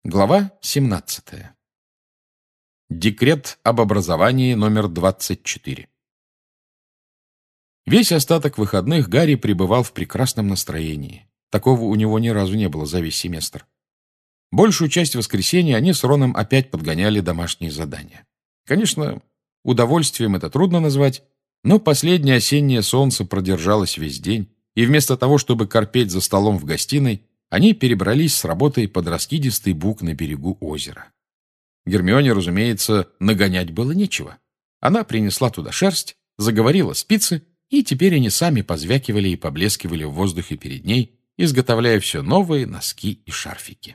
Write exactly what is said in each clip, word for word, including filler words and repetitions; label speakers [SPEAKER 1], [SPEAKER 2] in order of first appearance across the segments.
[SPEAKER 1] Глава семнадцатая. Декрет об образовании номер двадцать четыре. Весь остаток выходных Гарри пребывал в прекрасном настроении. Такого у него ни разу не было за весь семестр. Большую часть воскресенья они с Роном опять подгоняли домашние задания. Конечно, удовольствием это трудно назвать, но последнее осеннее солнце продержалось весь день, и вместо того, чтобы корпеть за столом в гостиной, они перебрались с работой под раскидистый бук на берегу озера. Гермионе, разумеется, нагонять было нечего. Она принесла туда шерсть, заговорила спицы, и теперь они сами позвякивали и поблескивали в воздухе перед ней, изготовляя все новые носки и шарфики.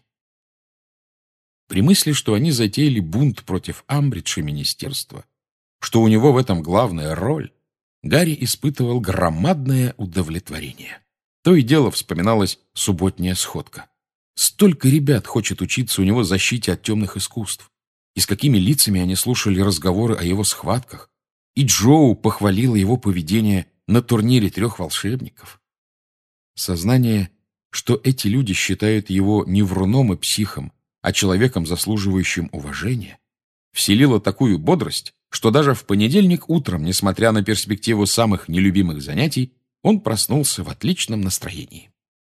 [SPEAKER 1] При мысли, что они затеяли бунт против Амбриджа министерства, что у него в этом главная роль, Гарри испытывал громадное удовлетворение. То и дело вспоминалась субботняя сходка. Столько ребят хочет учиться у него защите от темных искусств. И с какими лицами они слушали разговоры о его схватках. И Джоу похвалила его поведение на турнире трех волшебников. Сознание, что эти люди считают его не вруном и психом, а человеком, заслуживающим уважения, вселило такую бодрость, что даже в понедельник утром, несмотря на перспективу самых нелюбимых занятий, он проснулся в отличном настроении.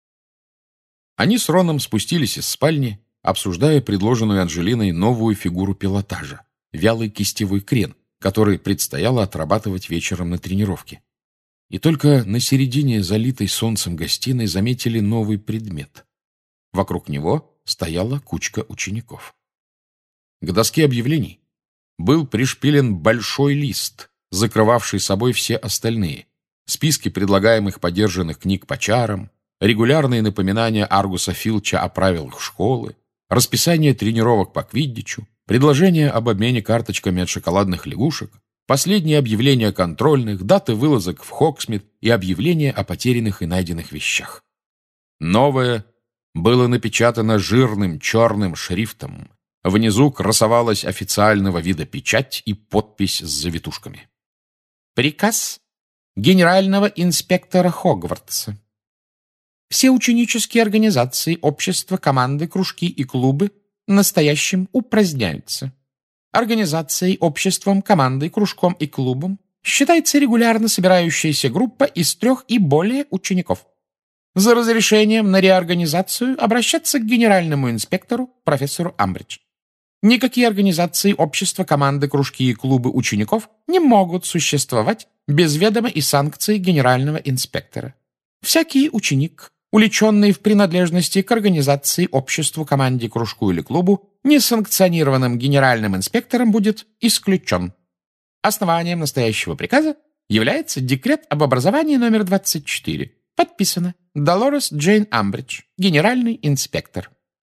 [SPEAKER 1] Они с Роном спустились из спальни, обсуждая предложенную Анжелиной новую фигуру пилотажа — вялый кистевой крен, который предстояло отрабатывать вечером на тренировке. И только на середине залитой солнцем гостиной заметили новый предмет. Вокруг него стояла кучка учеников. К доске объявлений был пришпилен большой лист, закрывавший собой все остальные: списки предлагаемых подержанных книг по чарам, регулярные напоминания Аргуса Филча о правилах школы, расписание тренировок по квиддичу, предложения об обмене карточками от шоколадных лягушек, последние объявления контрольных, даты вылазок в Хоксмит и объявления о потерянных и найденных вещах. Новое было напечатано жирным черным шрифтом. Внизу красовалась официального вида печать и подпись с завитушками. Приказ генерального инспектора Хогвартса. Все ученические организации, общества, команды, кружки и клубы настоящим упраздняются. Организацией, обществом, командой, кружком и клубом считается регулярно собирающаяся группа из трех и более учеников. За разрешением на реорганизацию обращаться к генеральному инспектору, профессору Амбридж. Никакие организации, общества, команды, кружки и клубы учеников не могут существовать без ведома и санкции генерального инспектора. Всякий ученик, уличенный в принадлежности к организации, обществу, команде, кружку или клубу, несанкционированным генеральным инспектором будет исключен. Основанием настоящего приказа является декрет об образовании номер двадцать четыре. Подписано Долорес Джейн Амбридж, генеральный инспектор.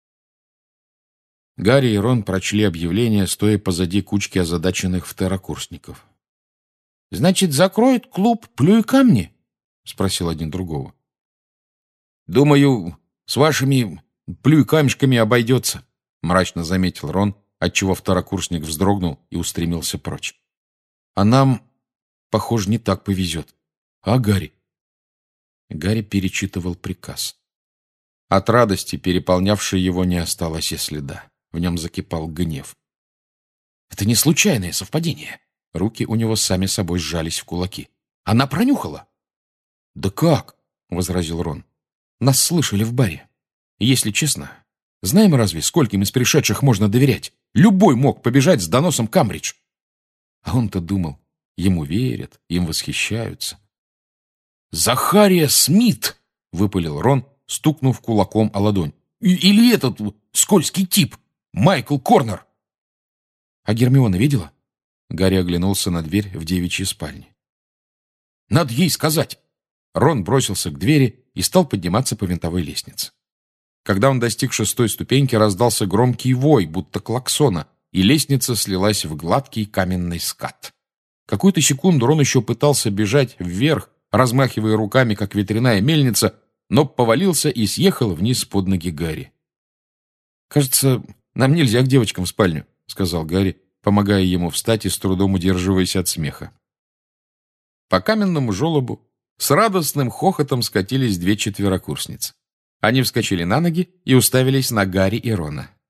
[SPEAKER 1] Гарри и Рон прочли объявление, стоя позади кучки озадаченных второкурсников. — Значит, закроют клуб «Плюй камни»? — спросил один другого. — Думаю, с вашими плюй камешками обойдется, — мрачно заметил Рон, отчего второкурсник вздрогнул и устремился прочь. — А нам, похоже, не так повезет. А, Гарри? Гарри перечитывал приказ. От радости, переполнявшей его, не осталось и следа. В нем закипал гнев. Это не случайное совпадение. Руки у него сами собой сжались в кулаки. Она пронюхала. Да как? Возразил Рон. Нас слышали в баре. Если честно, знаем разве, скольким из пришедших можно доверять? Любой мог побежать с доносом Камбридж. А он-то думал, ему верят, им восхищаются. «Захария Смит!» — выпалил Рон, стукнув кулаком о ладонь. «Или этот скользкий тип, Майкл Корнер!» «А Гермиона видела?» Гарри оглянулся на дверь в девичьей спальне. «Надо ей сказать!» Рон бросился к двери и стал подниматься по винтовой лестнице. Когда он достиг шестой ступеньки, раздался громкий вой, будто клаксона, и лестница слилась в гладкий каменный скат. Какую-то секунду Рон еще пытался бежать вверх, размахивая руками, как ветряная мельница, но повалился и съехал вниз под ноги Гарри. «Кажется, нам нельзя к девочкам в спальню», — сказал Гарри, помогая ему встать и с трудом удерживаясь от смеха. По каменному желобу с радостным хохотом скатились две четверокурсницы. Они вскочили на ноги и уставились на Гарри и Рона.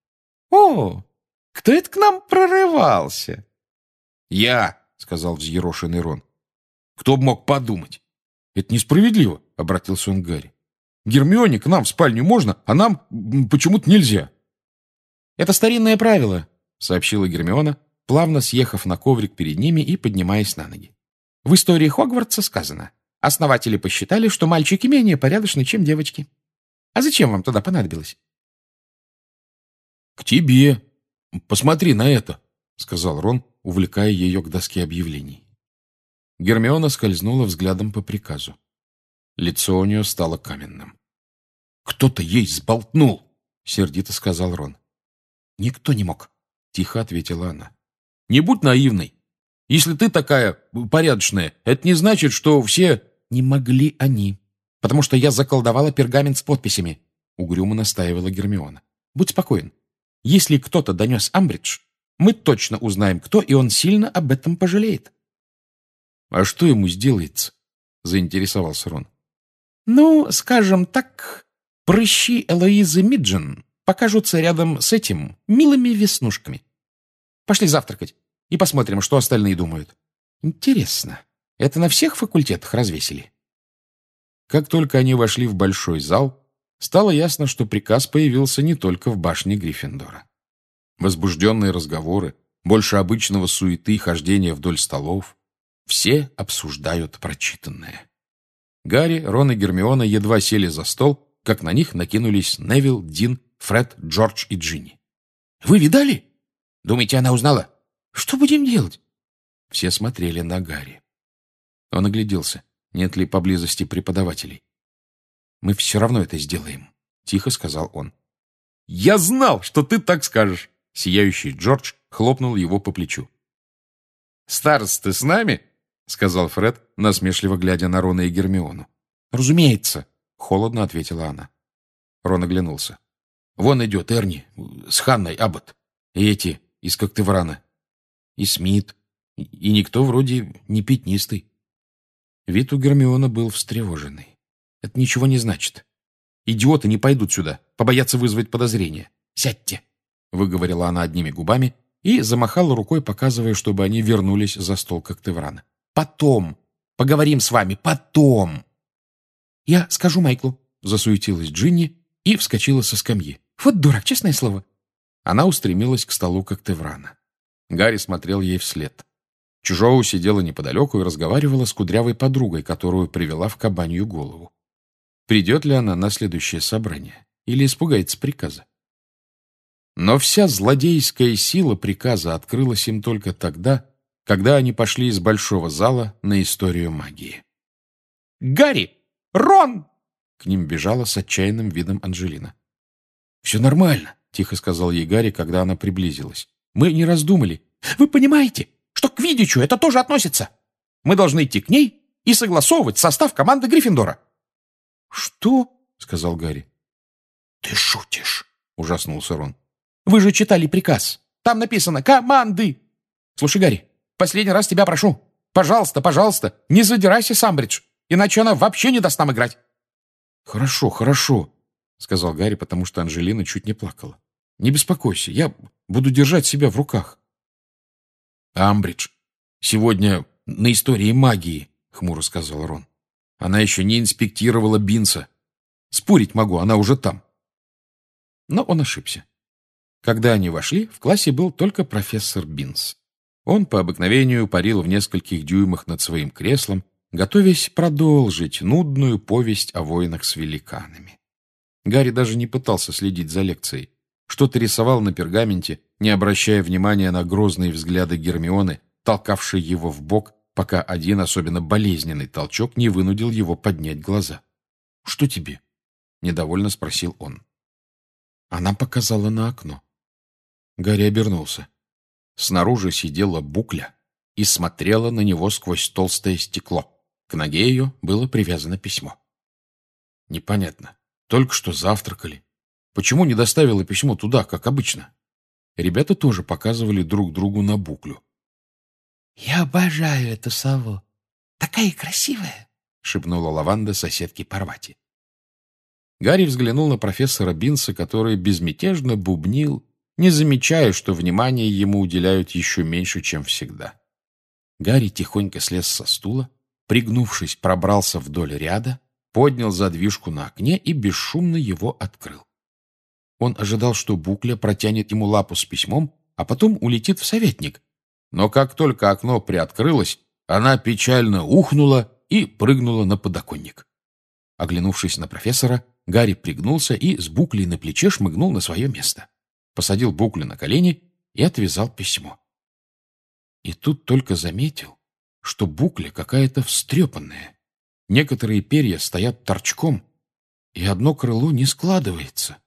[SPEAKER 2] О, кто это к нам прорывался?
[SPEAKER 1] «Я», — сказал взъерошенный Рон. «Кто бы мог подумать?» «Это несправедливо», — обратился он к Гарри. «Гермионе к нам в спальню можно, а нам м, почему-то нельзя».
[SPEAKER 2] «Это старинное правило», — сообщила Гермиона, плавно съехав на коврик перед ними и поднимаясь на ноги. «В истории Хогвартса сказано: основатели посчитали, что мальчики менее порядочны, чем девочки. А зачем вам туда понадобилось?»
[SPEAKER 1] «К тебе. Посмотри на это», — сказал Рон, увлекая ее к доске объявлений. Гермиона скользнула взглядом по приказу. Лицо у нее стало каменным. «Кто-то ей сболтнул», — сердито сказал Рон.
[SPEAKER 2] «Никто не мог»,
[SPEAKER 1] — тихо ответила она. «Не будь наивной. Если ты такая порядочная, это не значит, что все...»
[SPEAKER 2] «Не могли они, потому что я заколдовала пергамент с подписями», — угрюмо настаивала Гермиона. «Будь спокоен. Если кто-то донес Амбридж, мы точно узнаем, кто, и он сильно об этом пожалеет».
[SPEAKER 1] «А что ему сделается?» — заинтересовался Рон.
[SPEAKER 2] «Ну, скажем так, прыщи Элоизы Миджен покажутся рядом с этим милыми веснушками. Пошли завтракать и посмотрим, что остальные думают. Интересно, это на всех факультетах развесили?»
[SPEAKER 1] Как только они вошли в большой зал, стало ясно, что приказ появился не только в башне Гриффиндора. Возбужденные разговоры, больше обычного суеты и хождения вдоль столов. Все обсуждают прочитанное. Гарри, Рон и Гермиона едва сели за стол, как на них накинулись Невилл, Дин, Фред, Джордж и Джинни.
[SPEAKER 2] «Вы видали? Думаете, она узнала? Что будем делать?»
[SPEAKER 1] Все смотрели на Гарри. Он огляделся, нет ли поблизости преподавателей.
[SPEAKER 2] «Мы все равно это сделаем», — тихо сказал он.
[SPEAKER 1] «Я знал, что ты так скажешь!» Сияющий Джордж хлопнул его по плечу. «Староста, ты с нами?» — сказал Фред, насмешливо глядя на Рона и Гермиону.
[SPEAKER 2] «Разумеется», —
[SPEAKER 1] холодно ответила она. Рон оглянулся. «Вон идет Эрни с Ханной Аббот. И эти из Коктеврана. И Смит. И никто вроде не пятнистый».
[SPEAKER 2] Вид у Гермионы был встревоженный. «Это ничего не значит. Идиоты не пойдут сюда, побоятся вызвать подозрения. Сядьте», — выговорила она одними губами и замахала рукой, показывая, чтобы они вернулись за стол Коктеврана. «Потом! Поговорим с вами! Потом!» «Я скажу Майклу», — засуетилась Джинни и вскочила со скамьи. «Вот дурак, честное слово».
[SPEAKER 1] Она устремилась к столу Коктеврана. Гарри смотрел ей вслед. Чужоу сидела неподалеку и разговаривала с кудрявой подругой, которую привела в кабанью голову. Придет ли она на следующее собрание или испугается приказа? Но вся злодейская сила приказа открылась им только тогда, когда они пошли из большого зала на историю магии.
[SPEAKER 2] «Гарри! Рон!»
[SPEAKER 1] К ним бежала с отчаянным видом Анджелина.
[SPEAKER 2] «Все нормально», — тихо сказал ей Гарри, когда она приблизилась. «Мы не раздумали. Вы понимаете, что к Квиддичу это тоже относится? Мы должны идти к ней и согласовывать состав команды Гриффиндора».
[SPEAKER 1] «Что?» — сказал Гарри.
[SPEAKER 2] «Ты шутишь», —
[SPEAKER 1] ужаснулся Рон.
[SPEAKER 2] «Вы же читали приказ. Там написано «команды». Слушай, Гарри, последний раз тебя прошу. Пожалуйста, пожалуйста, не задирайся с Амбридж, иначе она вообще не даст нам играть».
[SPEAKER 1] «Хорошо, хорошо», — сказал Гарри, потому что Анджелина чуть не плакала. «Не беспокойся, я буду держать себя в руках». «Амбридж, сегодня на истории магии», — хмуро сказал Рон. «Она еще не инспектировала Бинса. Спорить могу, она уже там». Но он ошибся. Когда они вошли, в классе был только профессор Бинс. Он по обыкновению парил в нескольких дюймах над своим креслом, готовясь продолжить нудную повесть о войнах с великанами. Гарри даже не пытался следить за лекцией. Что-то рисовал на пергаменте, не обращая внимания на грозные взгляды Гермионы, толкавшей его в бок, пока один особенно болезненный толчок не вынудил его поднять глаза. «Что тебе?» — недовольно спросил он. Она показала на окно. Гарри обернулся. Снаружи сидела Букля и смотрела на него сквозь толстое стекло. К ноге ее было привязано письмо. Непонятно. Только что завтракали. Почему не доставила письмо туда, как обычно? Ребята тоже показывали друг другу на Буклю.
[SPEAKER 2] «Я обожаю эту сову. Такая красивая!» — шепнула Лаванда соседке Парвати.
[SPEAKER 1] Гарри взглянул на профессора Бинса, который безмятежно бубнил не замечая, что внимание ему уделяют еще меньше, чем всегда. Гарри тихонько слез со стула, пригнувшись, пробрался вдоль ряда, поднял задвижку на окне и бесшумно его открыл. Он ожидал, что Букля протянет ему лапу с письмом, а потом улетит в советник. Но как только окно приоткрылось, она печально ухнула и прыгнула на подоконник. Оглянувшись на профессора, Гарри пригнулся и с Буклей на плече шмыгнул на свое место. Посадил Буклю на колени и отвязал письмо. И тут только заметил, что Букля какая-то встрепанная. Некоторые перья стоят торчком, и одно крыло не складывается.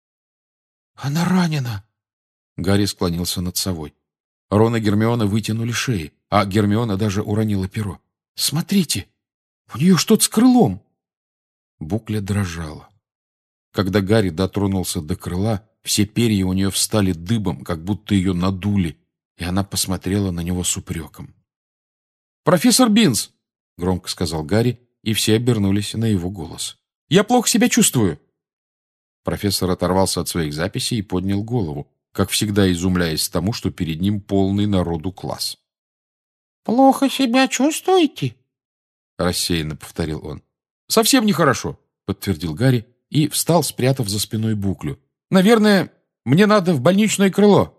[SPEAKER 1] «Она ранена!» Гарри склонился над совой. Рон и Гермиона вытянули шеи, а Гермиона даже уронила перо. «Смотрите! У нее что-то с крылом!» Букля дрожала. Когда Гарри дотронулся до крыла, все перья у нее встали дыбом, как будто ее надули, и она посмотрела на него с упреком. «Профессор Бинс!» — громко сказал Гарри, и все обернулись на его голос. «Я плохо себя чувствую!» Профессор оторвался от своих записей и поднял голову, как всегда изумляясь тому, что перед ним полный народу класс.
[SPEAKER 3] «Плохо себя чувствуете?»
[SPEAKER 1] — рассеянно повторил он. «Совсем нехорошо», — подтвердил Гарри и встал, спрятав за спиной Буклю. «Наверное, мне надо в больничное крыло».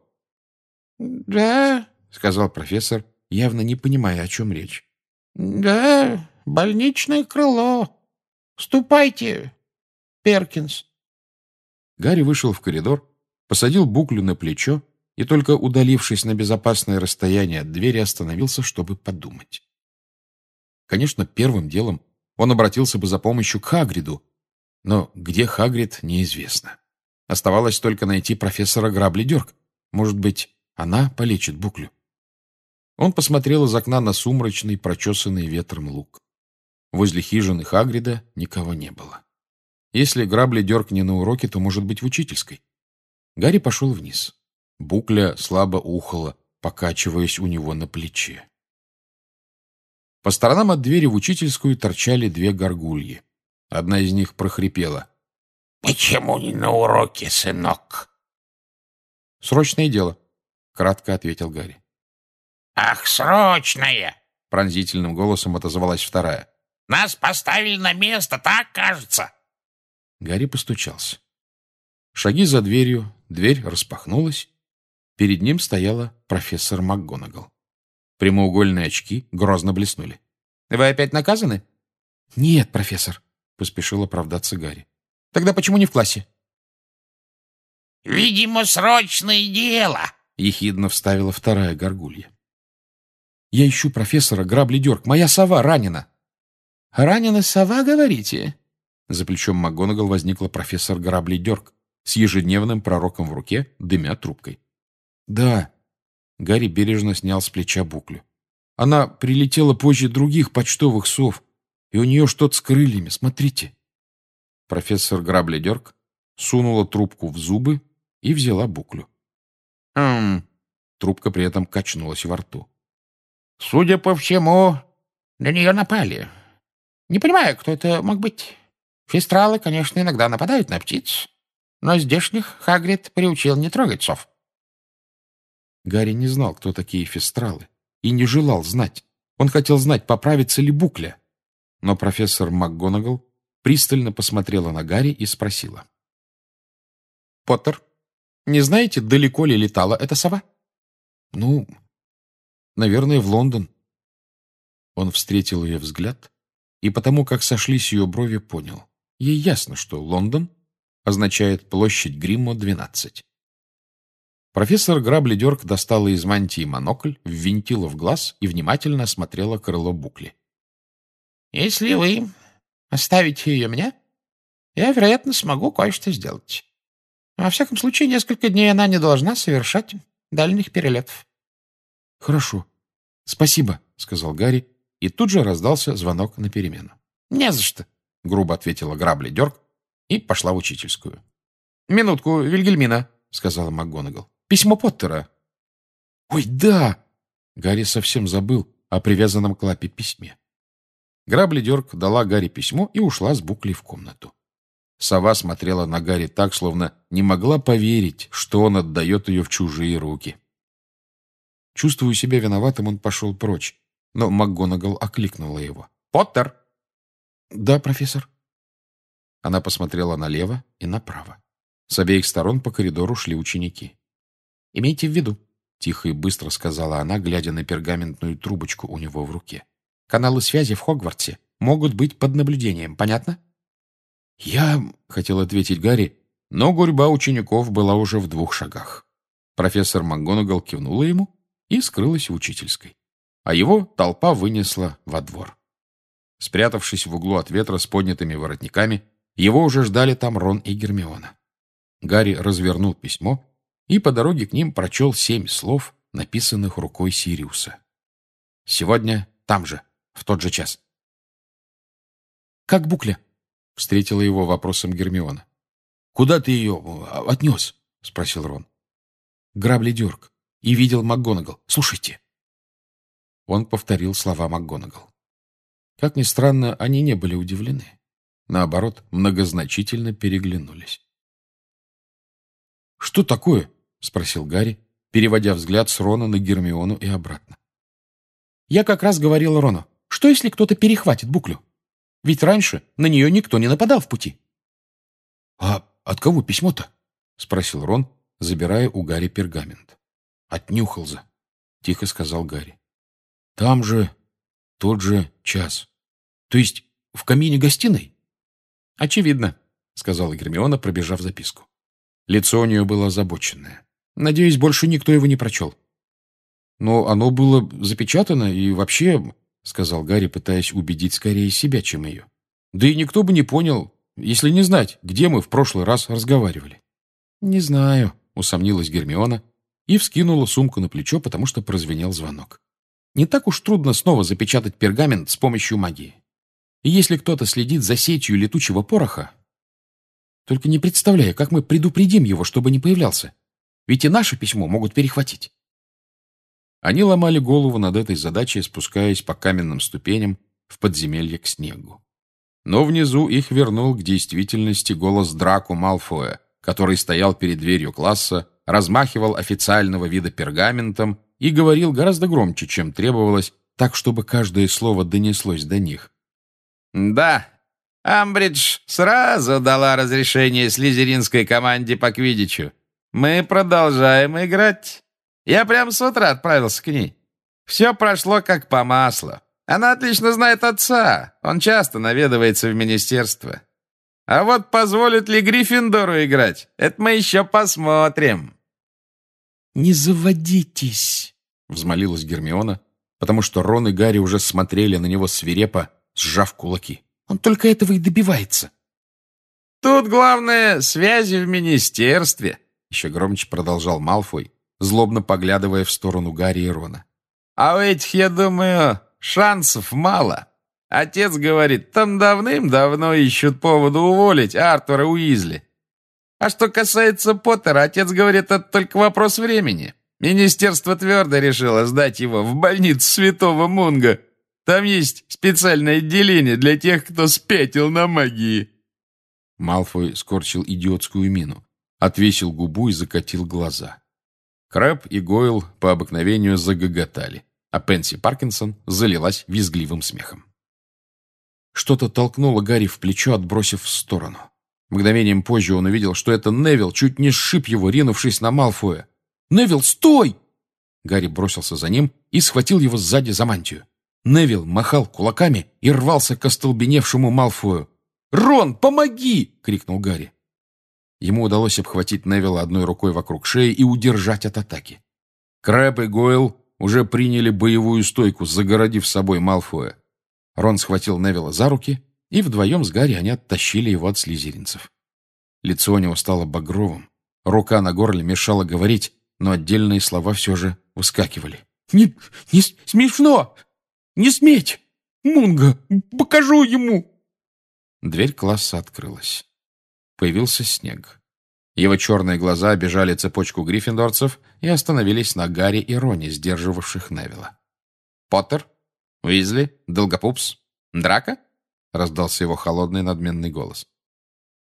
[SPEAKER 3] «Да», —
[SPEAKER 1] сказал профессор, явно не понимая, о чем речь.
[SPEAKER 3] «Да, больничное крыло. Ступайте, Перкинс».
[SPEAKER 1] Гарри вышел в коридор, посадил Буклю на плечо и, только удалившись на безопасное расстояние от двери, остановился, чтобы подумать. Конечно, первым делом он обратился бы за помощью к Хагриду, но где Хагрид, неизвестно. Оставалось только найти профессора Грабли-Дёрк. Может быть, она полечит Буклю. Он посмотрел из окна на сумрачный, прочесанный ветром луг. Возле хижины Хагрида никого не было. Если Грабли-Дёрк не на уроке, то, может быть, в учительской. Гарри пошел вниз. Букля слабо ухала, покачиваясь у него на плече. По сторонам от двери в учительскую торчали две горгульи. Одна из них прохрипела.
[SPEAKER 3] «Почему не на уроке, сынок?»
[SPEAKER 1] «Срочное дело», — кратко ответил Гарри.
[SPEAKER 3] «Ах, срочное!»
[SPEAKER 1] — пронзительным голосом отозвалась вторая.
[SPEAKER 3] «Нас поставили на место, так кажется?»
[SPEAKER 1] Гарри постучался. Шаги за дверью, дверь распахнулась. Перед ним стояла профессор МакГонагал. Прямоугольные очки грозно блеснули. «Вы опять наказаны?» «Нет, профессор», — поспешил оправдаться Гарри. «Тогда почему не в классе?»
[SPEAKER 3] «Видимо, срочное дело»,
[SPEAKER 1] — ехидно вставила вторая горгулья. «Я ищу профессора Грабли-Дёрк. Моя сова ранена». «Ранена сова, говорите?» За плечом МакГонагал возникла профессор Грабли-Дёрк с ежедневным пророком в руке, дымя трубкой. «Да». Гарри бережно снял с плеча Буклю. «Она прилетела позже других почтовых сов, и у нее что-то с крыльями. Смотрите». Профессор Грабли-Дёрк сунула трубку в зубы и взяла Буклю.
[SPEAKER 3] «Хм...»
[SPEAKER 1] Трубка при этом качнулась во рту.
[SPEAKER 3] «Судя по всему, на нее напали. Не понимаю, кто это мог быть. Фистралы, конечно, иногда нападают на птиц, но здешних Хагрид приучил не трогать сов».
[SPEAKER 1] Гарри не знал, кто такие фистралы, и не желал знать. Он хотел знать, поправится ли Букля. Но профессор МакГонагал пристально посмотрела на Гарри и спросила. «Поттер, не знаете, далеко ли летала эта сова?» «Ну, наверное, в Лондон». Он встретил ее взгляд, и потому как сошлись ее брови, понял. Ей ясно, что Лондон означает площадь Гриммо двенадцать. Профессор Грабли-Дёрк достала из мантии монокль, ввинтила в глаз и внимательно осмотрела крыло Букли.
[SPEAKER 3] «Если вы оставите ее мне, я, вероятно, смогу кое-что сделать. Во всяком случае, несколько дней она не должна совершать дальних перелетов».
[SPEAKER 1] «Хорошо. Спасибо», — сказал Гарри, и тут же раздался звонок на перемену.
[SPEAKER 3] «Не за что»,
[SPEAKER 1] — грубо ответила Грабли-Дёрк и пошла в учительскую. «Минутку, Вильгельмина», — сказала МакГонагал. «Письмо Поттера». «Ой, да!» Гарри совсем забыл о привязанном к лапе письме. Грабли-Дёрк дала Гарри письмо и ушла с Буклей в комнату. Сова смотрела на Гарри так, словно не могла поверить, что он отдает ее в чужие руки. Чувствуя себя виноватым, он пошел прочь, но МакГонагал окликнула его. «Поттер!» «Да, профессор». Она посмотрела налево и направо. С обеих сторон по коридору шли ученики. «Имейте в виду», — тихо и быстро сказала она, глядя на пергаментную трубочку у него в руке. «Каналы связи в Хогвартсе могут быть под наблюдением. Понятно?» «Я...» — хотел ответить Гарри, но гурьба учеников была уже в двух шагах. Профессор МакГонагал кивнула ему и скрылась в учительской. А его толпа вынесла во двор. Спрятавшись в углу от ветра с поднятыми воротниками, его уже ждали там Рон и Гермиона. Гарри развернул письмо и по дороге к ним прочел семь слов, написанных рукой Сириуса. «Сегодня там же, в тот же час». «Как букля?» — встретила его вопросом Гермиона. «Куда ты ее отнес?» — спросил Рон. «Грабли Дюрк. И видел МакГонагал. Слушайте». Он повторил слова МакГонагал. Как ни странно, они не были удивлены. Наоборот, многозначительно переглянулись. «Что такое?» — спросил Гарри, переводя взгляд с Рона на Гермиону и обратно. «Я как раз говорил Рону, что если кто-то перехватит буклю? Ведь раньше на нее никто не нападал в пути». «А от кого письмо-то?» — спросил Рон, забирая у Гарри пергамент. «От Нюхалза», — тихо сказал Гарри. «Там же тот же час. То есть в камине гостиной?» «Очевидно», — сказала Гермиона, пробежав записку. Лицо у нее было озабоченное. «Надеюсь, больше никто его не прочел». «Но оно было запечатано и вообще...» — сказал Гарри, пытаясь убедить скорее себя, чем ее. «Да и никто бы не понял, если не знать, где мы в прошлый раз разговаривали». «Не знаю», — усомнилась Гермиона и вскинула сумку на плечо, потому что прозвенел звонок. «Не так уж трудно снова запечатать пергамент с помощью магии. И если кто-то следит за сетью летучего пороха, только не представляю, как мы предупредим его, чтобы не появлялся. Ведь и наше письмо могут перехватить». Они ломали голову над этой задачей, спускаясь по каменным ступеням в подземелье к снегу. Но внизу их вернул к действительности голос Драко Малфоя, который стоял перед дверью класса, размахивал официального вида пергаментом и говорил гораздо громче, чем требовалось, так, чтобы каждое слово донеслось до них. «Да, Амбридж сразу дала разрешение слизеринской команде по квиддичу. Мы продолжаем играть. Я прямо с утра отправился к ней. Все прошло как по маслу. Она отлично знает отца. Он часто наведывается в министерство. А вот позволит ли Гриффиндору играть, это мы еще посмотрим».
[SPEAKER 2] «Не заводитесь», — взмолилась Гермиона, потому что Рон и Гарри уже смотрели на него свирепо, сжав кулаки. «Он только этого и добивается».
[SPEAKER 3] «Тут главное связи в министерстве», — еще громче продолжал Малфой, злобно поглядывая в сторону Гарри и Рона. «А у этих, я думаю, шансов мало. Отец говорит, там давным-давно ищут повода уволить Артура Уизли. А что касается Поттера, отец говорит, это только вопрос времени. Министерство твердо решило сдать его в больницу Святого Мунга. Там есть специальное отделение для тех, кто спятил на магии».
[SPEAKER 1] Малфой скорчил идиотскую мину, отвесил губу и закатил глаза. Крэб и Гойл по обыкновению загоготали, а Пенси Паркинсон залилась визгливым смехом. Что-то толкнуло Гарри в плечо, отбросив в сторону. Мгновением позже он увидел, что это Невилл чуть не сшиб его, ринувшись на Малфоя. «Невилл, стой!» Гарри бросился за ним и схватил его сзади за мантию. Невилл махал кулаками и рвался к остолбеневшему Малфою. «Рон, помоги!» — крикнул Гарри. Ему удалось обхватить Невилла одной рукой вокруг шеи и удержать от атаки. Крэб и Гойл уже приняли боевую стойку, загородив собой Малфоя. Рон схватил Невилла за руки, и вдвоем с Гарри они оттащили его от слизеринцев. Лицо у него стало багровым, рука на горле мешала говорить, но отдельные слова все же выскакивали. «Не, не смешно! Не сметь! Мунга! Покажу ему!» Дверь класса открылась. Появился Снег. Его черные глаза обежали цепочку гриффиндорцев и остановились на Гарри и Роне, сдерживавших Невилла. «Поттер? Уизли? Долгопупс? Драко?» — раздался его холодный надменный голос.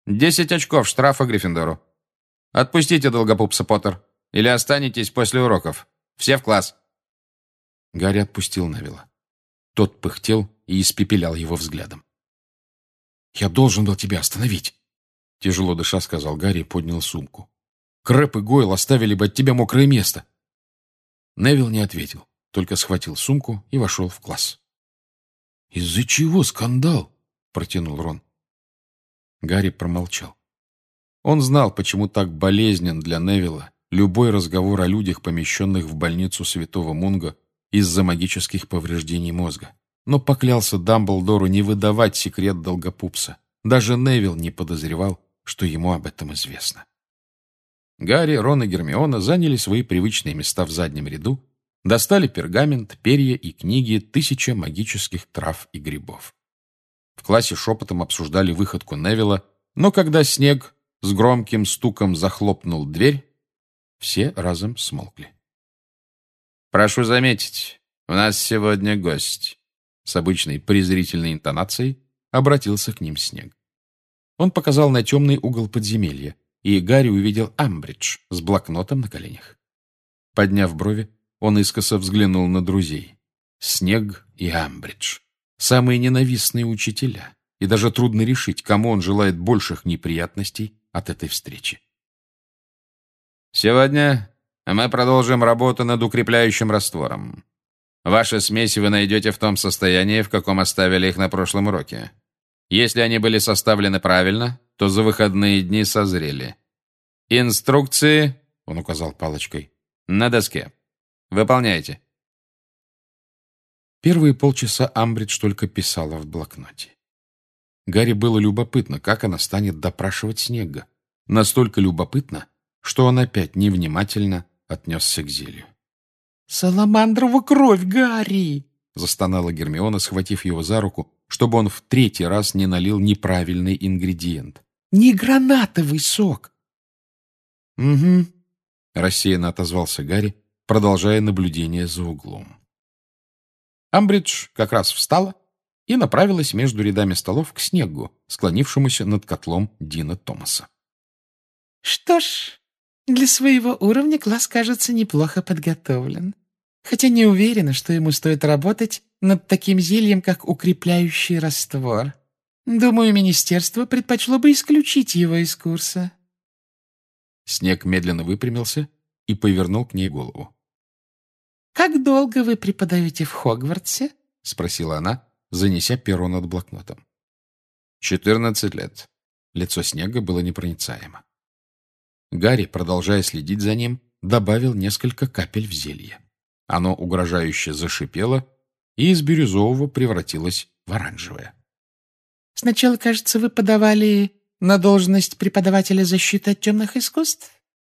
[SPEAKER 2] Десять очков штрафа Гриффиндору. Отпустите долгопупса, Поттер, или останетесь после уроков. Все в класс».
[SPEAKER 1] Гарри отпустил Невилла. Тот пыхтел и испепелял его взглядом. «Я должен был тебя остановить», — тяжело дыша сказал Гарри и поднял сумку. «Крэб и Гойл оставили бы от тебя мокрое место». Невилл не ответил, только схватил сумку и вошел в класс. «Из-за чего скандал?» — протянул Рон. Гарри промолчал. Он знал, почему так болезнен для Невилла любой разговор о людях, помещенных в больницу Святого Мунга из-за магических повреждений мозга. Но поклялся Дамблдору не выдавать секрет Долгопупса. Даже Невилл не подозревал, что ему об этом известно. Гарри, Рон и Гермиона заняли свои привычные места в заднем ряду, достали пергамент, перья и книги «Тысяча магических трав и грибов». В классе шепотом обсуждали выходку Невилла, но когда Снег с громким стуком захлопнул дверь, все разом смолкли.
[SPEAKER 2] «Прошу заметить, у нас сегодня гость», — с обычной презрительной интонацией обратился к ним Снег. Он показал на темный угол подземелья, и Гарри увидел Амбридж с блокнотом на коленях. Подняв брови, он искоса взглянул на друзей. Снег и Амбридж — самые ненавистные учителя, и даже трудно решить, кому он желает больших неприятностей от этой встречи. «Сегодня мы продолжим работу над укрепляющим раствором. Ваши смеси вы найдете в том состоянии, в каком оставили их на прошлом уроке. Если они были составлены правильно, то за выходные дни созрели. Инструкции, — он указал палочкой, — на доске. Выполняйте».
[SPEAKER 1] Первые полчаса Амбридж только писала в блокноте. Гарри было любопытно, как она станет допрашивать Снегга. Настолько любопытно, что он опять невнимательно отнесся к зелью.
[SPEAKER 3] «Саламандрова кровь, Гарри!» —
[SPEAKER 1] застонала Гермиона, схватив его за руку, чтобы он в третий раз не налил неправильный ингредиент.
[SPEAKER 3] «Не гранатовый сок!»
[SPEAKER 1] «Угу», — рассеянно отозвался Гарри, продолжая наблюдение за углом. Амбридж как раз встала и направилась между рядами столов к Снеггу, склонившемуся над котлом Дина Томаса.
[SPEAKER 3] «Что ж, для своего уровня класс, кажется, неплохо подготовлен. Хотя не уверена, что ему стоит работать над таким зельем, как укрепляющий раствор. Думаю, министерство предпочло бы исключить его из курса».
[SPEAKER 1] Снег медленно выпрямился и повернул к ней голову.
[SPEAKER 3] «Как долго вы преподаете в Хогвартсе?»
[SPEAKER 1] — спросила она, занеся перо над блокнотом.
[SPEAKER 2] «Четырнадцать лет».
[SPEAKER 1] Лицо Снега было непроницаемо. Гарри, продолжая следить за ним, добавил несколько капель в зелье. Оно угрожающе зашипело и из бирюзового превратилось в оранжевое.
[SPEAKER 3] «Сначала, кажется, вы подавали на должность преподавателя защиты от темных искусств?»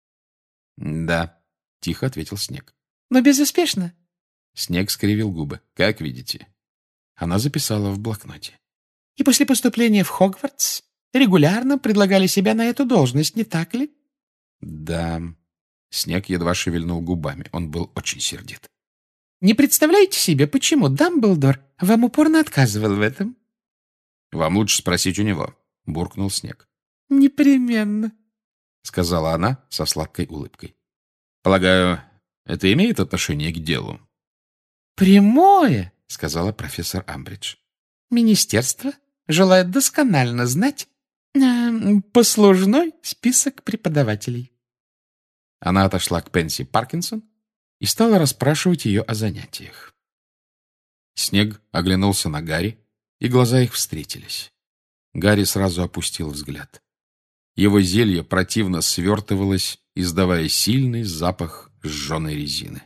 [SPEAKER 1] «Да», — тихо ответил Снег.
[SPEAKER 3] «Но безуспешно?»
[SPEAKER 1] Снег скривил губы. «Как видите». Она записала в блокноте.
[SPEAKER 3] «И после поступления в Хогвартс регулярно предлагали себя на эту должность, не так ли?»
[SPEAKER 1] «Да». Снег едва шевельнул губами. Он был очень сердит.
[SPEAKER 3] «Не представляете себе, почему Дамблдор вам упорно отказывал в этом?»
[SPEAKER 2] «Вам лучше спросить у него», — буркнул Снег.
[SPEAKER 3] «Непременно»,
[SPEAKER 1] — сказала она со сладкой улыбкой.
[SPEAKER 2] «Полагаю, это имеет отношение к делу?»
[SPEAKER 3] «Прямое»,
[SPEAKER 1] — сказала профессор Амбридж.
[SPEAKER 3] «Министерство желает досконально знать э, послужной список преподавателей».
[SPEAKER 1] Она отошла к Пенси Паркинсон и стала расспрашивать ее о занятиях. Снег оглянулся на Гарри, и глаза их встретились. Гарри сразу опустил взгляд. Его зелье противно свертывалось, издавая сильный запах сжженной резины.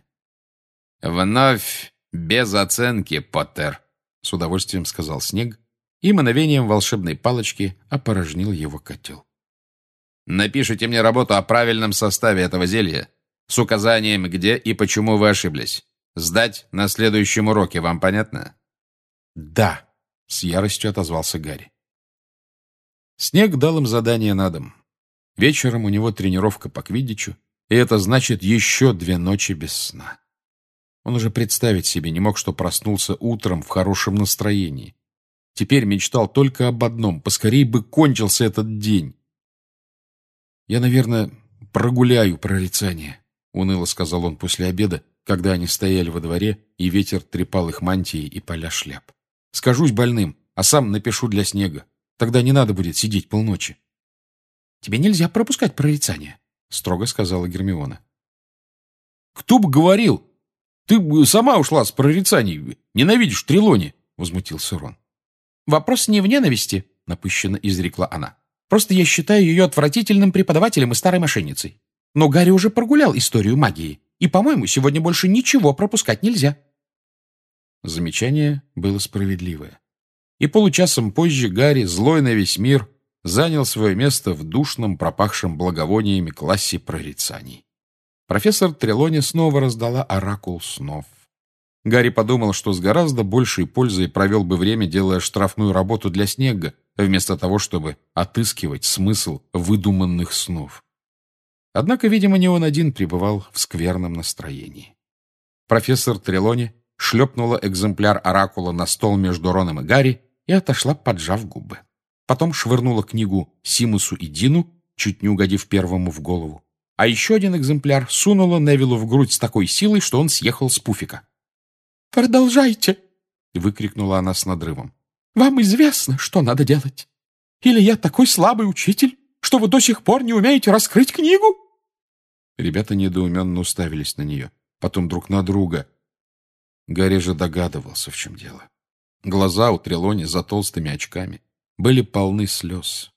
[SPEAKER 2] «Вновь без оценки, Поттер», — с удовольствием сказал Снег, и мановением волшебной палочки опорожнил его котел. «Напишите мне работу о правильном составе этого зелья с указанием, где и почему вы ошиблись. Сдать на следующем уроке, вам понятно?»
[SPEAKER 1] «Да», — с яростью отозвался Гарри. Снег дал им задание на дом. Вечером у него тренировка по квиддичу, и это значит еще две ночи без сна. Он уже представить себе не мог, что проснулся утром в хорошем настроении. Теперь мечтал только об одном — поскорей бы кончился этот день.
[SPEAKER 2] «Я, наверное, прогуляю прорицание», — уныло сказал он после обеда, когда они стояли во дворе, и ветер трепал их мантии и поля шляп. «Скажусь больным, а сам напишу для снега. Тогда не надо будет сидеть полночи». «Тебе нельзя пропускать прорицание», — строго сказала Гермиона. «Кто бы говорил? Ты бы сама ушла с прорицаний. Ненавидишь Трелони», — возмутился Рон. «Вопрос не в ненависти», — напыщенно изрекла она. «Просто я считаю ее отвратительным преподавателем и старой мошенницей. Но Гарри уже прогулял историю магии, и, по-моему, сегодня больше ничего пропускать нельзя». Замечание было справедливое. И получасом позже Гарри, злой на весь мир, занял свое место в душном, пропахшем благовониями классе прорицаний. Профессор Трелони снова раздала оракул снов. Гарри подумал, что с гораздо большей пользой провел бы время, делая штрафную работу для Снегга, вместо того, чтобы отыскивать смысл выдуманных снов. Однако, видимо, не он один пребывал в скверном настроении. Профессор Трелони шлепнула экземпляр оракула на стол между Роном и Гарри и отошла, поджав губы. Потом швырнула книгу Симусу и Дину, чуть не угодив первому в голову. А еще один экземпляр сунула Невилу в грудь с такой силой, что он съехал с пуфика. «Продолжайте!» — выкрикнула она с надрывом. «Вам известно, что надо делать? Или я такой слабый учитель, что вы до сих пор не умеете раскрыть книгу?» Ребята недоуменно уставились на нее, потом друг на друга. Гарри же догадывался, в чем дело. Глаза у Трелони за толстыми очками были полны слез.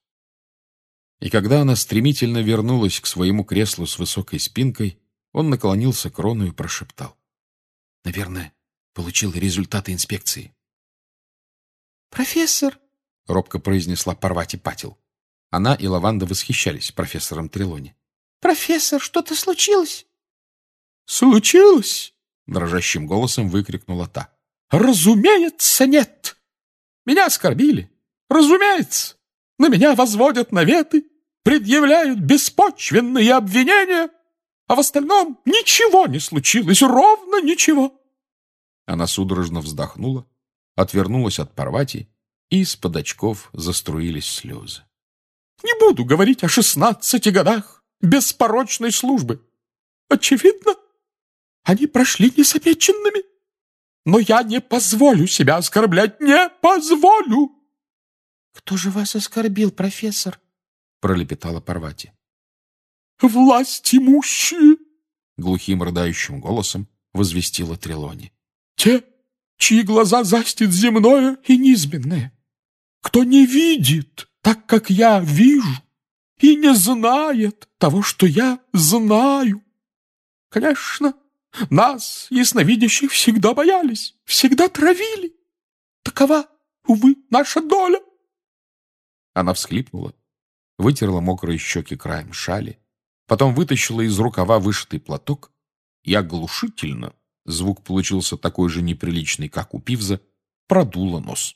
[SPEAKER 2] И когда она стремительно вернулась к своему креслу с высокой спинкой, он наклонился к Рону и прошептал: «Наверное, получил результаты инспекции». «Профессор!» — робко произнесла Парвати Патил. Она и Лаванда восхищались профессором Трелони. «Профессор, что-то случилось?» «Случилось?» — дрожащим голосом выкрикнула та. «Разумеется, нет! Меня оскорбили. Разумеется! На меня возводят наветы, предъявляют беспочвенные обвинения, а в остальном ничего не случилось, ровно ничего!» Она судорожно вздохнула, отвернулась от Парвати, и из-под очков заструились слезы. «Не буду говорить о шестнадцати годах беспорочной службы. Очевидно, они прошли незамеченными. Но я не позволю себя оскорблять, не позволю!» «Кто же вас оскорбил, профессор?» — пролепетала Парвати. «Власть имущие!» — глухим рыдающим голосом возвестила Трелони. «Те, чьи глаза застит земное и низменное. Кто не видит, так как я вижу, и не знает того, что я знаю. Конечно, нас, ясновидящих, всегда боялись, всегда травили. Такова, увы, наша доля». Она всхлипнула, вытерла мокрые щеки краем шали, потом вытащила из рукава вышитый платок и оглушительно, звук получился такой же неприличный, как у Пивза, продула нос.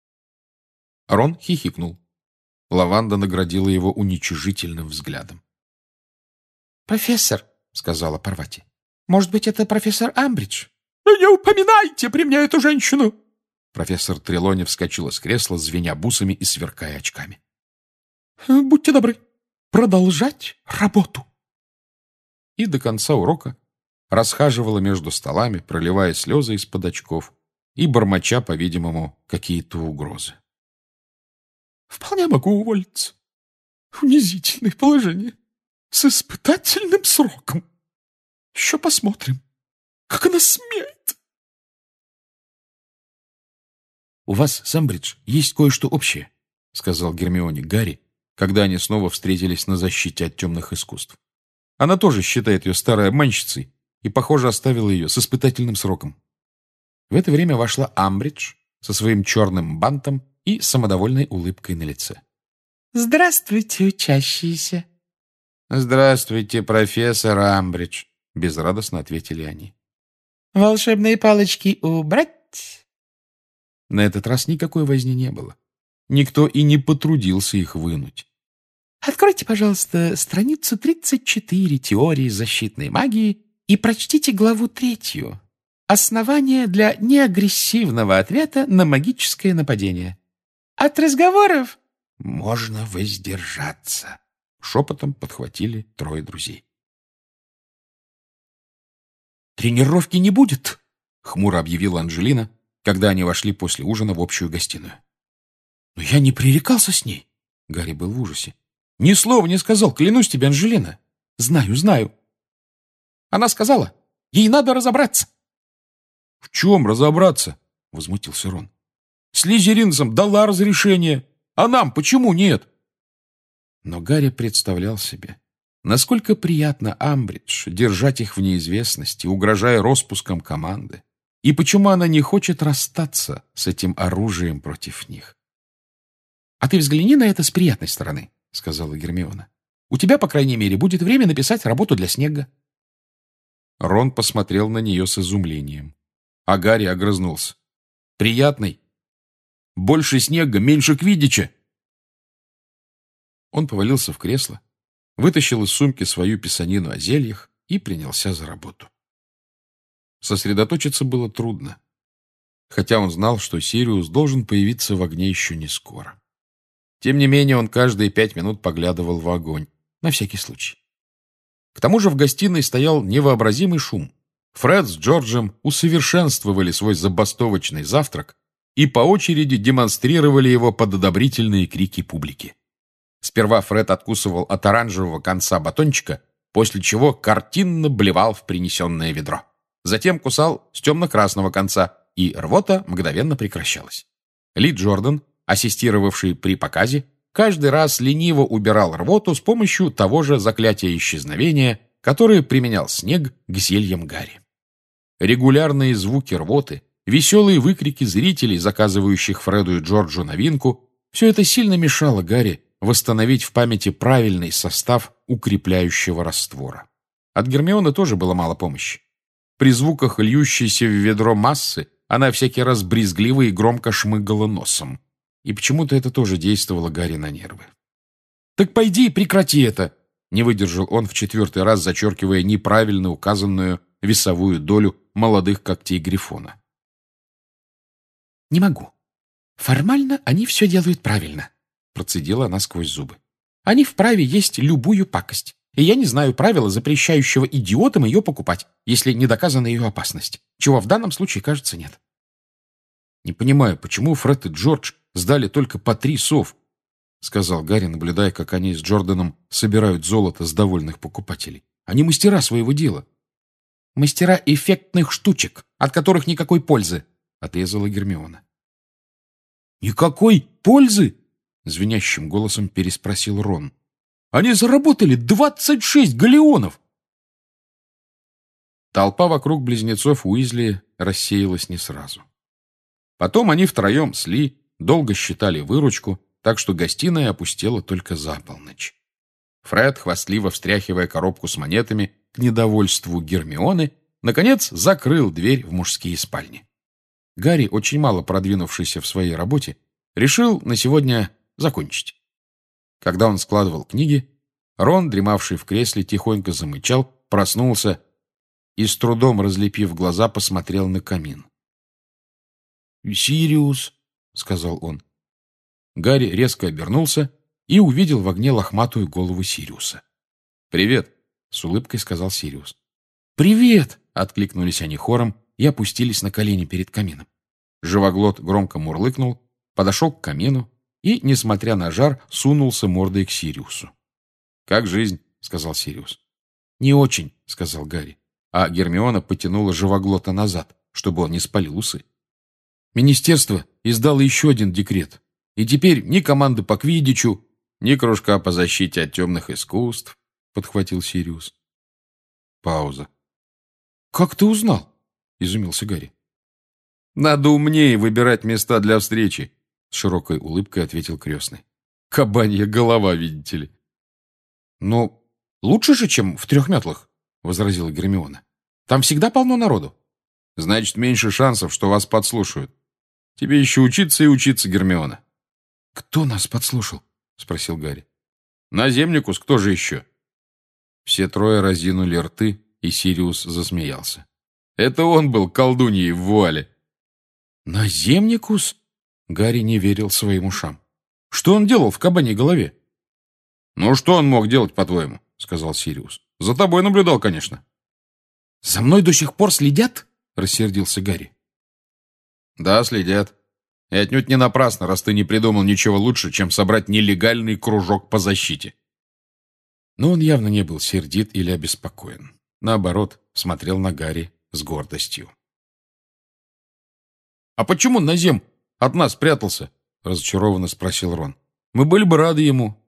[SPEAKER 2] Рон хихикнул. Лаванда наградила его уничижительным взглядом. «Профессор», — сказала Парвати, — «может быть, это профессор Амбридж?» «Не упоминайте при мне эту женщину!» Профессор Трелони вскочила с кресла, звеня бусами и сверкая очками. «Будьте добры, продолжать работу!» И до конца урока расхаживала между столами, проливая слезы из-под очков и бормоча, по-видимому, какие-то угрозы. «Вполне могу уволиться. Унизительное положение. С испытательным сроком. Еще посмотрим, как она смеет!» «У вас с Амбридж есть кое-что общее», — сказал Гермионе Гарри, когда они снова встретились на защите от темных искусств. Она тоже считает ее старой обманщицей и, похоже, оставила ее с испытательным сроком. В это время вошла Амбридж со своим черным бантом и самодовольной улыбкой на лице. «Здравствуйте, учащиеся!» «Здравствуйте, профессор Амбридж!» — безрадостно ответили они. «Волшебные палочки убрать?» На этот раз никакой возни не было. Никто и не потрудился их вынуть. «Откройте, пожалуйста, страницу тридцать четыре теории защитной магии и прочтите главу третью. Основания для неагрессивного ответа на магическое нападение. От разговоров можно воздержаться», —
[SPEAKER 1] шепотом подхватили трое друзей.
[SPEAKER 2] «Тренировки не будет», — хмуро объявила Анжелина, когда они вошли после ужина в общую гостиную. «Но я не пререкался с ней». Гарри был в ужасе. «Ни слова не сказал, клянусь тебе, Анжелина». «Знаю, знаю». «Она сказала, ей надо разобраться».
[SPEAKER 1] «В чем разобраться?» — возмутился Рон. «Слизеринцам дала разрешение, а нам почему нет?» Но Гарри представлял себе, насколько приятно Амбридж держать их в неизвестности, угрожая распуском команды, и почему она не хочет расстаться с этим оружием против них.
[SPEAKER 2] «А ты взгляни на это с приятной стороны», — сказала Гермиона. «У тебя, по крайней мере, будет время написать работу для Снегга».
[SPEAKER 1] Рон посмотрел на нее с изумлением, а Гарри огрызнулся. «Приятный? Больше Снегга, меньше Квиддича!» Он повалился в кресло, вытащил из сумки свою писанину о зельях и принялся за работу. Сосредоточиться было трудно, хотя он знал, что Сириус должен появиться в огне еще не скоро. Тем не менее, он каждые пять минут поглядывал в огонь, на всякий случай. К тому же в гостиной стоял невообразимый шум. Фред с Джорджем усовершенствовали свой забастовочный завтрак и по очереди демонстрировали его под одобрительные крики публики. Сперва Фред откусывал от оранжевого конца батончика, после чего картинно блевал в принесенное ведро. Затем кусал с темно-красного конца, и рвота мгновенно прекращалась. Ли Джордан, ассистировавший при показе, каждый раз лениво убирал рвоту с помощью того же заклятия исчезновения, которое применял Снегг к зельям Гарри. Регулярные звуки рвоты, веселые выкрики зрителей, заказывающих Фреду и Джорджу новинку, все это сильно мешало Гарри восстановить в памяти правильный состав укрепляющего раствора. От Гермионы тоже было мало помощи. При звуках льющейся в ведро массы она всякий раз брезгливо и громко шмыгала носом. И почему-то это тоже действовало Гарри на нервы. «Так пойди, прекрати это!» — не выдержал он в четвертый раз, зачеркивая неправильно указанную весовую долю молодых когтей Грифона.
[SPEAKER 2] «Не могу. Формально они все делают правильно», — процедила она сквозь зубы. «Они вправе есть любую пакость, и я не знаю правила, запрещающего идиотам ее покупать, если не доказана ее опасность, чего в данном случае, кажется, нет».
[SPEAKER 1] «Не понимаю, почему Фред и Джордж сдали только по три сов», — сказал Гарри, наблюдая, как они с Джорданом собирают золото с довольных покупателей. «Они мастера своего дела».
[SPEAKER 2] «Мастера эффектных штучек, от которых никакой пользы», — отрезала Гермиона.
[SPEAKER 1] «Никакой пользы?» — звенящим голосом переспросил Рон. «Они заработали двадцать шесть галеонов!» Толпа вокруг близнецов Уизли рассеялась не сразу. Потом они втроем с Ли долго считали выручку, так что гостиная опустела только за полночь. Фред, хвастливо встряхивая коробку с монетами к недовольству Гермионы, наконец закрыл дверь в мужские спальни. Гарри, очень мало продвинувшийся в своей работе, решил на сегодня закончить. Когда он складывал книги, Рон, дремавший в кресле, тихонько замычал, проснулся и, с трудом разлепив глаза, посмотрел на камин. «Сириус», — сказал он. Гарри резко обернулся и увидел в огне лохматую голову Сириуса. «Привет», — с улыбкой сказал Сириус.
[SPEAKER 2] «Привет!» — откликнулись они хором и опустились на колени перед камином.
[SPEAKER 1] Живоглот громко мурлыкнул, подошел к камину и, несмотря на жар, сунулся мордой к Сириусу. «Как жизнь?» — сказал Сириус.
[SPEAKER 2] «Не очень», —
[SPEAKER 1] сказал Гарри, а Гермиона потянула живоглота назад, чтобы он не спалил усы. «Министерство издало еще один декрет, и теперь ни команды по квиддичу, ни кружка по защите от темных искусств», — подхватил Сириус. Пауза.
[SPEAKER 2] «Как ты узнал?»
[SPEAKER 1] — изумился Гарри. «Надо умнее выбирать места для встречи», — с широкой улыбкой ответил крестный. «Кабанья голова, видите ли».
[SPEAKER 2] «Ну, лучше же, чем в трех метлах», — возразила Гермиона. «Там всегда полно народу».
[SPEAKER 1] «Значит, меньше шансов, что вас подслушают. Тебе еще учиться и учиться, Гермиона».
[SPEAKER 2] «Кто нас подслушал?» — спросил Гарри.
[SPEAKER 1] «Наземникус, кто же еще?» Все трое разинули рты, и Сириус засмеялся. «Это он был колдуньей в вуале».
[SPEAKER 2] «Наземникус?» Гарри не верил своим ушам. «Что он делал в кабаньей голове?»
[SPEAKER 1] «Ну, что он мог делать, по-твоему?» — сказал Сириус. «За тобой наблюдал, конечно».
[SPEAKER 2] «За мной до сих пор следят?» — рассердился Гарри.
[SPEAKER 1] «Да, следят. И отнюдь не напрасно, раз ты не придумал ничего лучше, чем собрать нелегальный кружок по защите».
[SPEAKER 2] Но он явно не был сердит или обеспокоен. Наоборот, смотрел на Гарри с гордостью.
[SPEAKER 1] «А почему Назем от нас прятался?» — разочарованно спросил Рон. «Мы были бы рады ему».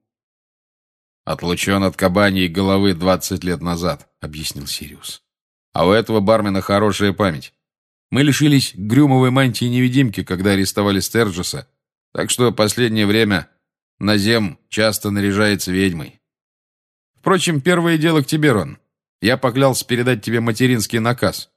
[SPEAKER 1] «Отлучен от кабаньей головы двадцать лет назад», — объяснил Сириус. «А у этого бармена хорошая память. Мы лишились грюмовой мантии-невидимки, когда арестовали Стерджеса, так что последнее время Назем часто наряжается ведьмой. Впрочем, первое дело к тебе, Рон. Я поклялся передать тебе материнский наказ».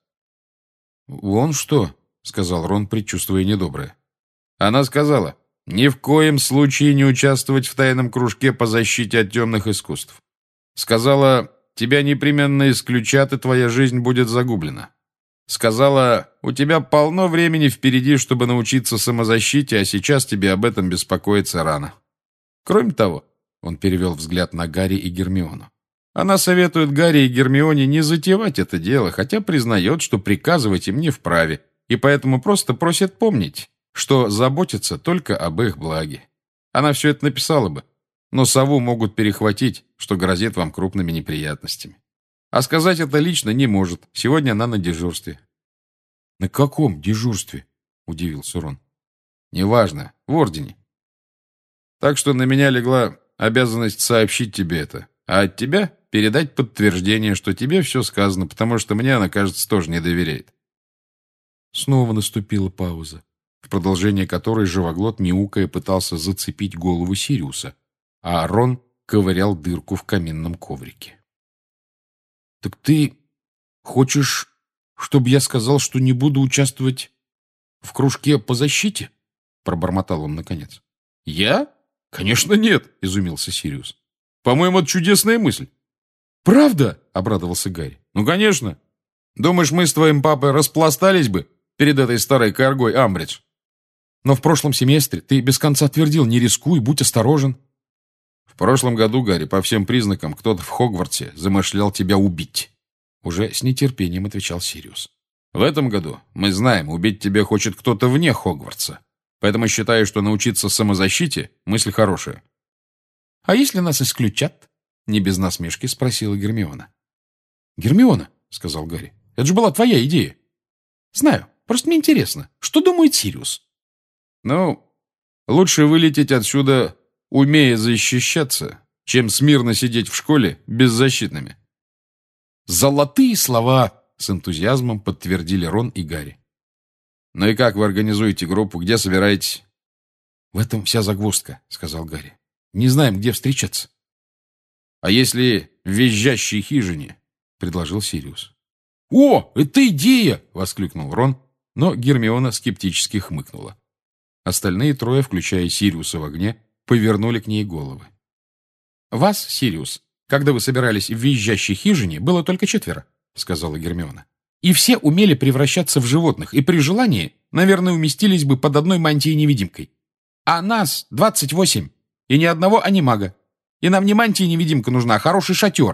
[SPEAKER 2] «Вон что», — сказал Рон, предчувствуя недоброе.
[SPEAKER 1] Она сказала: «Ни в коем случае не участвовать в тайном кружке по защите от темных искусств». Сказала: «Тебя непременно исключат, и твоя жизнь будет загублена». Сказала: «У тебя полно времени впереди, чтобы научиться самозащите, а сейчас тебе об этом беспокоиться рано». Кроме того, он перевел взгляд на Гарри и Гермиону. Она советует Гарри и Гермионе не затевать это дело, хотя признает, что приказывать им не вправе, и поэтому просто просит помнить, что заботится только об их благе. Она все это написала бы, но сову могут перехватить, что грозит вам крупными неприятностями. А сказать это лично не может. Сегодня она на дежурстве.
[SPEAKER 2] «На каком дежурстве?» — удивился Рон.
[SPEAKER 1] «Неважно. В Ордене. Так что на меня легла обязанность сообщить тебе это, а от тебя передать подтверждение, что тебе все сказано, потому что мне она, кажется, тоже не доверяет».
[SPEAKER 2] Снова наступила пауза, в продолжение которой живоглот мяукая пытался зацепить голову Сириуса, а Рон ковырял дырку в каминном коврике. «Так ты хочешь, чтобы я сказал, что не буду участвовать в кружке по защите?» — пробормотал он наконец.
[SPEAKER 1] «Я? Конечно, нет!» — изумился Сириус. «По-моему, это чудесная мысль».
[SPEAKER 2] «Правда?» — обрадовался Гарри.
[SPEAKER 1] «Ну, конечно. Думаешь, мы с твоим папой распластались бы перед этой старой коргой Амбридж?»
[SPEAKER 2] «Но в прошлом семестре ты без конца твердил: не рискуй, будь осторожен».
[SPEAKER 1] «В прошлом году, Гарри, по всем признакам, кто-то в Хогвартсе замышлял тебя убить», — уже с нетерпением отвечал Сириус. «В этом году, мы знаем, убить тебя хочет кто-то вне Хогвартса, поэтому считаю, что научиться самозащите — мысль хорошая».
[SPEAKER 2] «А если нас исключат?» — не без насмешки спросила Гермиона.
[SPEAKER 1] «Гермиона», — сказал Гарри, — «это же была твоя идея».
[SPEAKER 2] «Знаю, просто мне интересно, что думает Сириус?»
[SPEAKER 1] «Ну, лучше вылететь отсюда, умея защищаться, чем смирно сидеть в школе беззащитными».
[SPEAKER 2] «Золотые слова!» — с энтузиазмом подтвердили Рон и Гарри.
[SPEAKER 1] «Ну и как вы организуете группу? Где собираетесь?»
[SPEAKER 2] «В этом вся загвоздка», — сказал Гарри. «Не знаем, где встречаться».
[SPEAKER 1] «А если в визжащей хижине?» — предложил Сириус.
[SPEAKER 2] «О, это идея!» — воскликнул Рон,
[SPEAKER 1] но Гермиона скептически хмыкнула. Остальные трое, включая Сириуса в огне, повернули к ней головы.
[SPEAKER 2] «Вас, Сириус, когда вы собирались в визжащей хижине, было только четверо», — сказала Гермиона. «И все умели превращаться в животных, и при желании, наверное, уместились бы под одной мантией-невидимкой. А нас двадцать восемь, и ни одного анимага. И нам не мантия-невидимка нужна, а хороший шатер».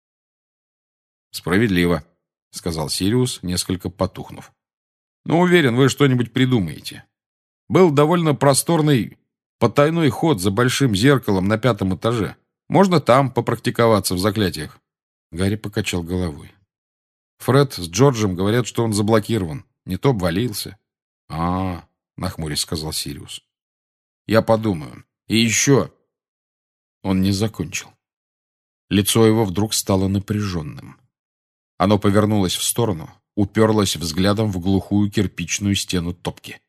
[SPEAKER 1] «Справедливо», — сказал Сириус, несколько потухнув. «Но уверен, вы что-нибудь придумаете. Был довольно просторный потайной ход за большим зеркалом на пятом этаже. Можно там попрактиковаться в заклятиях».
[SPEAKER 2] Гарри покачал головой.
[SPEAKER 1] «Фред с Джорджем говорят, что он заблокирован. Не то обвалился».
[SPEAKER 2] «А-а-а», нахмурясь сказал Сириус.
[SPEAKER 1] «Я подумаю. И еще...»
[SPEAKER 2] Он не закончил. Лицо его вдруг стало напряженным. Оно повернулось в сторону, уперлось взглядом в глухую кирпичную стену топки.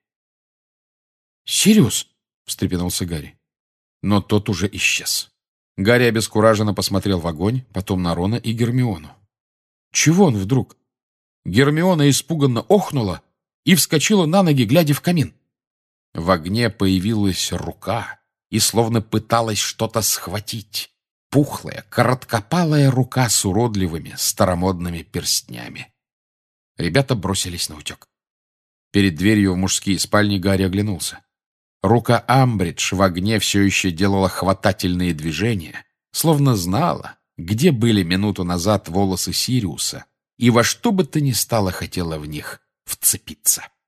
[SPEAKER 2] «Сириус!» — встрепенулся Гарри. Но тот уже исчез. Гарри обескураженно посмотрел в огонь, потом на Рона и Гермиону. Чего он вдруг? Гермиона испуганно охнула и вскочила на ноги, глядя в камин. В огне появилась рука и словно пыталась что-то схватить. Пухлая, короткопалая рука с уродливыми, старомодными перстнями. Ребята бросились наутек. Перед дверью в мужские спальни Гарри оглянулся. Рука Амбридж в огне все еще делала хватательные движения, словно знала, где были минуту назад волосы Сириуса, и во что бы то ни стало хотела в них вцепиться.